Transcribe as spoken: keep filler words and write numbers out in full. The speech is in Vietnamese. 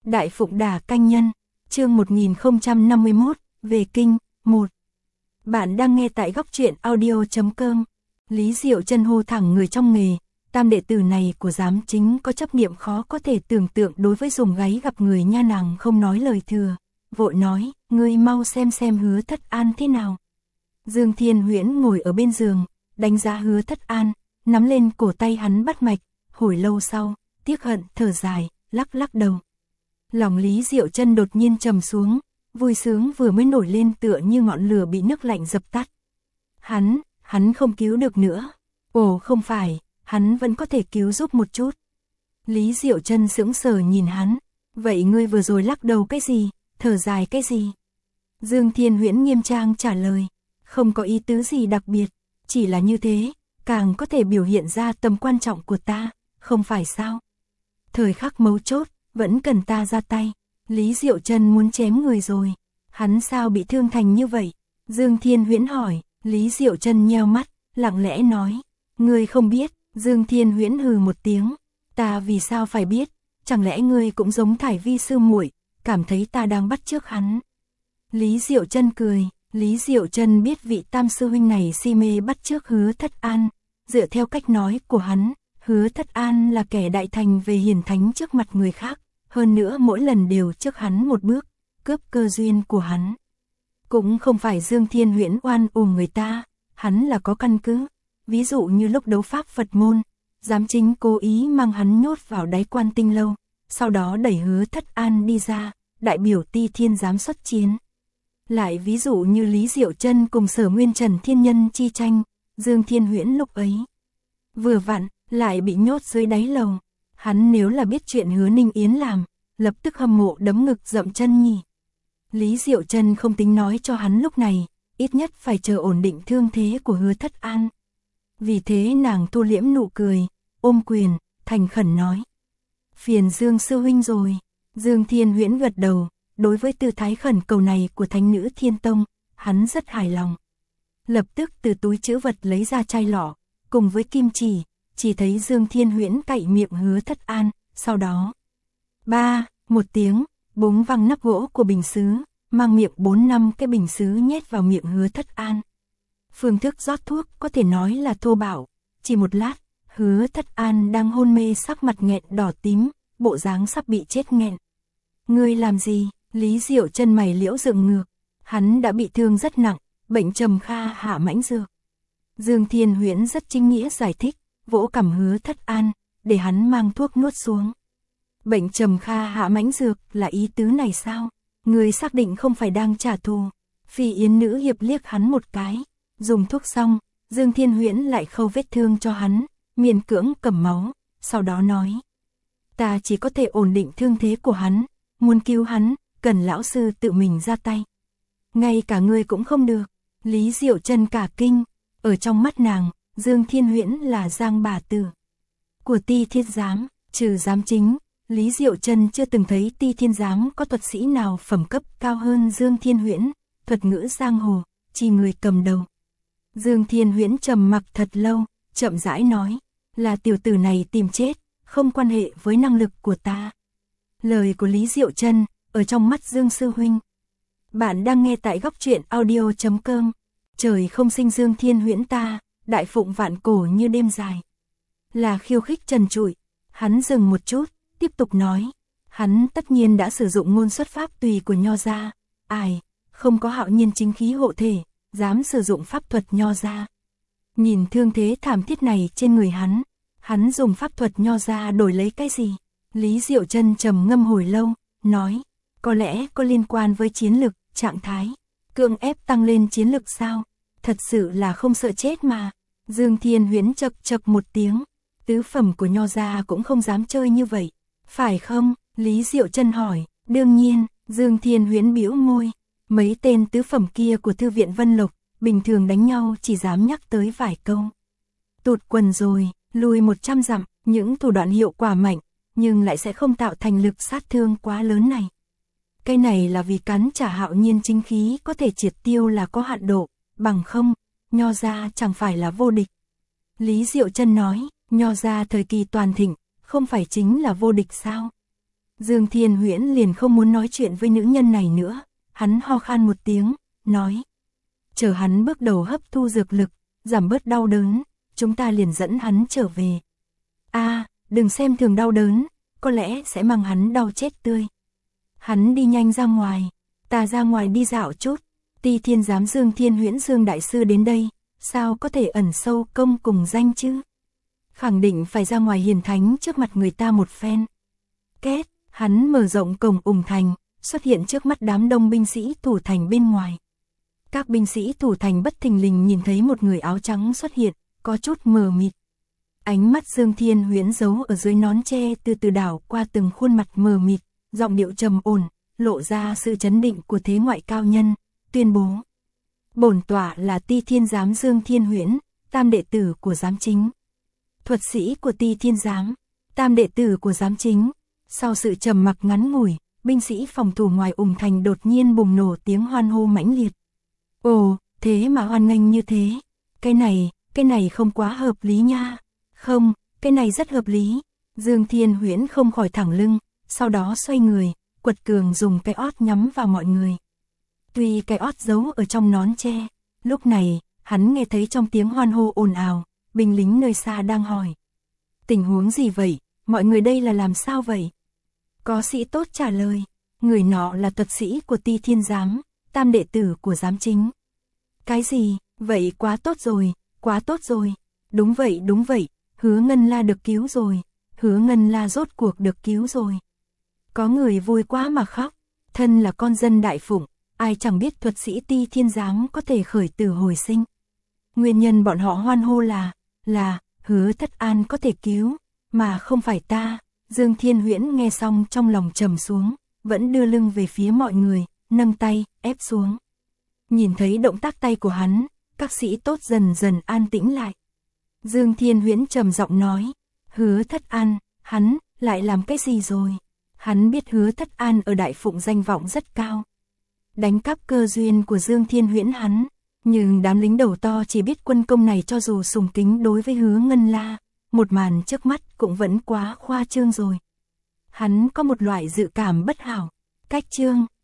Đại Phụng Đà Canh Nhân, chương một nghìn không trăm năm mươi mốt, về kinh, một. Bạn đang nghe tại góc truyện audio chấm com. Lý Diệu Chân hô thẳng người trong nghề, tam đệ tử này của giám chính có chấp niệm khó có thể tưởng tượng đối với dùng gáy gặp người nha, nàng không nói lời thừa, vội nói, ngươi mau xem xem Hứa Thất An thế nào. Dương Thiên Huyễn ngồi ở bên giường, đánh giá Hứa Thất An, nắm lên cổ tay hắn bắt mạch, hồi lâu sau, tiếc hận thở dài, lắc lắc đầu. Lòng Lý Diệu Chân đột nhiên trầm xuống, vui sướng vừa mới nổi lên tựa như ngọn lửa bị nước lạnh dập tắt. Hắn, hắn không cứu được nữa. Ồ không phải, hắn vẫn có thể cứu giúp một chút. Lý Diệu Chân sững sờ nhìn hắn, vậy ngươi vừa rồi lắc đầu cái gì, thở dài cái gì? Dương Thiên Huyễn nghiêm trang trả lời, không có ý tứ gì đặc biệt, chỉ là như thế, càng có thể biểu hiện ra tầm quan trọng của ta, không phải sao? Thời khắc mấu chốt, vẫn cần ta ra tay. Lý Diệu Chân muốn chém người rồi, hắn sao bị thương thành như vậy? Dương Thiên Huyễn hỏi. Lý Diệu Chân nheo mắt, lặng lẽ nói, ngươi không biết. Dương Thiên Huyễn hừ một tiếng, ta vì sao phải biết, chẳng lẽ ngươi cũng giống Thải Vi sư muội, cảm thấy ta đang bắt chước hắn? Lý Diệu Chân cười, Lý Diệu Chân biết vị tam sư huynh này si mê bắt chước Hứa Thất An, dựa theo cách nói của hắn, Hứa Thất An là kẻ đại thành về hiển thánh trước mặt người khác, hơn nữa mỗi lần đều trước hắn một bước, cướp cơ duyên của hắn. Cũng không phải Dương Thiên Huyễn oan uổng người ta, hắn là có căn cứ, ví dụ như lúc đấu pháp Phật môn, giám chính cố ý mang hắn nhốt vào đáy Quan Tinh lâu, sau đó đẩy Hứa Thất An đi ra, đại biểu Ti Thiên giám xuất chiến. Lại ví dụ như Lý Diệu Chân cùng Sở Nguyên Trần thiên nhân chi tranh, Dương Thiên Huyễn lúc ấy vừa vặn lại bị nhốt dưới đáy lầu. Hắn nếu là biết chuyện Hứa Ninh Yến làm, lập tức hâm mộ đấm ngực dậm chân nhỉ. Lý Diệu Chân không tính nói cho hắn lúc này, ít nhất phải chờ ổn định thương thế của Hứa Thất An. Vì thế nàng thu liễm nụ cười, ôm quyền, thành khẩn nói. Phiền Dương sư huynh rồi. Dương Thiên Huyễn gật đầu, đối với tư thái khẩn cầu này của thánh nữ Thiên Tông, hắn rất hài lòng. Lập tức từ túi trữ vật lấy ra chai lọ, cùng với kim chỉ, chỉ thấy Dương Thiên Huyễn cạy miệng Hứa Thất An, sau đó ba, một tiếng, búng văng nắp gỗ của bình sứ, mang miệng bốn năm cái bình sứ nhét vào miệng Hứa Thất An. Phương thức rót thuốc có thể nói là thô bạo, chỉ một lát, Hứa Thất An đang hôn mê sắc mặt nghẹn đỏ tím, bộ dáng sắp bị chết nghẹn. Ngươi làm gì? Lý Diệu Chân mày liễu dựng ngược, hắn đã bị thương rất nặng, bệnh trầm kha hạ mãnh dược. Dương Thiên Huyễn rất chính nghĩa giải thích, vỗ cằm Hứa Thất An, để hắn mang thuốc nuốt xuống. Bệnh trầm kha hạ mãnh dược là ý tứ này sao? Người xác định không phải đang trả thù. Phi Yến nữ hiệp liếc hắn một cái, dùng thuốc xong, Dương Thiên Huyễn lại khâu vết thương cho hắn, miễn cưỡng cầm máu, sau đó nói. Ta chỉ có thể ổn định thương thế của hắn, muốn cứu hắn, cần lão sư tự mình ra tay. Ngay cả ngươi cũng không được. Lý Diệu Chân cả kinh, ở trong mắt nàng, Dương Thiên Huyễn là giang bà tử của Ti Thiên giám, trừ giám chính, Lý Diệu Chân chưa từng thấy Ti Thiên giám có thuật sĩ nào phẩm cấp cao hơn Dương Thiên Huyễn, thuật ngữ giang hồ, chỉ người cầm đầu. Dương Thiên Huyễn trầm mặc thật lâu, chậm rãi nói, là tiểu tử này tìm chết, không quan hệ với năng lực của ta. Lời của Lý Diệu Chân ở trong mắt Dương sư huynh. Bạn đang nghe tại góc truyện audio chấm com. Trời không sinh Dương Thiên Huyễn ta, đại phụng vạn cổ như đêm dài. Là khiêu khích trần trụi. Hắn dừng một chút, tiếp tục nói. Hắn tất nhiên đã sử dụng ngôn xuất pháp tùy của Nho gia. Ai, không có hạo nhiên chính khí hộ thể, dám sử dụng pháp thuật Nho gia. Nhìn thương thế thảm thiết này trên người hắn, hắn dùng pháp thuật Nho gia đổi lấy cái gì? Lý Diệu Chân trầm ngâm hồi lâu, nói, có lẽ có liên quan với chiến lực, trạng thái, cưỡng ép tăng lên chiến lực sao? Thật sự là không sợ chết mà. Dương Thiên Huyễn chậc chậc một tiếng, tứ phẩm của Nho gia cũng không dám chơi như vậy, phải không? Lý Diệu Chân hỏi. Đương nhiên. Dương Thiên Huyễn bĩu môi, mấy tên tứ phẩm kia của thư viện Vân Lộc, bình thường đánh nhau chỉ dám nhắc tới vài câu. Tụt quần rồi, lùi một trăm dặm, những thủ đoạn hiệu quả mạnh, nhưng lại sẽ không tạo thành lực sát thương quá lớn này. Cái này là vì cắn trả hạo nhiên chính khí có thể triệt tiêu là có hạn độ, bằng không, Nho gia chẳng phải là vô địch. Lý Diệu Chân nói, Nho gia thời kỳ toàn thịnh, không phải chính là vô địch sao? Dương Thiên Huyễn liền không muốn nói chuyện với nữ nhân này nữa, hắn ho khan một tiếng, nói. Chờ hắn bước đầu hấp thu dược lực, giảm bớt đau đớn, chúng ta liền dẫn hắn trở về. A, à, đừng xem thường đau đớn, có lẽ sẽ mang hắn đau chết tươi. Hắn đi nhanh ra ngoài, ta ra ngoài đi dạo chút, Ti Thiên giám Dương Thiên Huyễn Dương đại sư đến đây, sao có thể ẩn sâu công cùng danh chứ? Khẳng định phải ra ngoài hiền thánh trước mặt người ta một phen. Kết, hắn mở rộng cổng ủng thành, xuất hiện trước mắt đám đông binh sĩ thủ thành bên ngoài. Các binh sĩ thủ thành bất thình lình nhìn thấy một người áo trắng xuất hiện, có chút mờ mịt. Ánh mắt Dương Thiên Huyễn giấu ở dưới nón tre từ từ đảo qua từng khuôn mặt mờ mịt, giọng điệu trầm ổn, lộ ra sự chấn định của thế ngoại cao nhân, tuyên bố. Bổn tọa là Ti Thiên giám Dương Thiên Huyễn, tam đệ tử của giám chính. Thuật sĩ của Ti Thiên giám, tam đệ tử của giám chính. Sau sự trầm mặc ngắn ngủi, binh sĩ phòng thủ ngoài ủng thành đột nhiên bùng nổ tiếng hoan hô mãnh liệt. Ồ, thế mà hoan nghênh như thế. Cái này, cái này không quá hợp lý nha. Không, cái này rất hợp lý. Dương Thiên Huyễn không khỏi thẳng lưng, sau đó xoay người, quật cường dùng cái ót nhắm vào mọi người. Tuy cái ót giấu ở trong nón tre, lúc này, hắn nghe thấy trong tiếng hoan hô ồn ào, binh lính nơi xa đang hỏi. Tình huống gì vậy, mọi người đây là làm sao vậy? Có sĩ tốt trả lời, người nọ là thuật sĩ của Ti Thiên giám, tam đệ tử của giám chính. Cái gì, vậy quá tốt rồi, quá tốt rồi. Đúng vậy, đúng vậy, Hứa Ngân La được cứu rồi, Hứa Ngân La rốt cuộc được cứu rồi. Có người vui quá mà khóc, thân là con dân Đại Phụng, ai chẳng biết thuật sĩ Ti Thiên giám có thể khởi tử hồi sinh. Nguyên nhân bọn họ hoan hô là, là, Hứa Thất An có thể cứu, mà không phải ta. Dương Thiên Huyễn nghe xong trong lòng trầm xuống, vẫn đưa lưng về phía mọi người, nâng tay, ép xuống. Nhìn thấy động tác tay của hắn, các sĩ tốt dần dần an tĩnh lại. Dương Thiên Huyễn trầm giọng nói, Hứa Thất An, hắn, lại làm cái gì rồi? Hắn biết Hứa Thất An ở Đại Phụng danh vọng rất cao. Đánh cắp cơ duyên của Dương Thiên Huyễn hắn, nhưng đám lính đầu to chỉ biết quân công này cho dù sùng kính đối với Hứa Ngân La, một màn trước mắt cũng vẫn quá khoa trương rồi. Hắn có một loại dự cảm bất hảo, cách trương,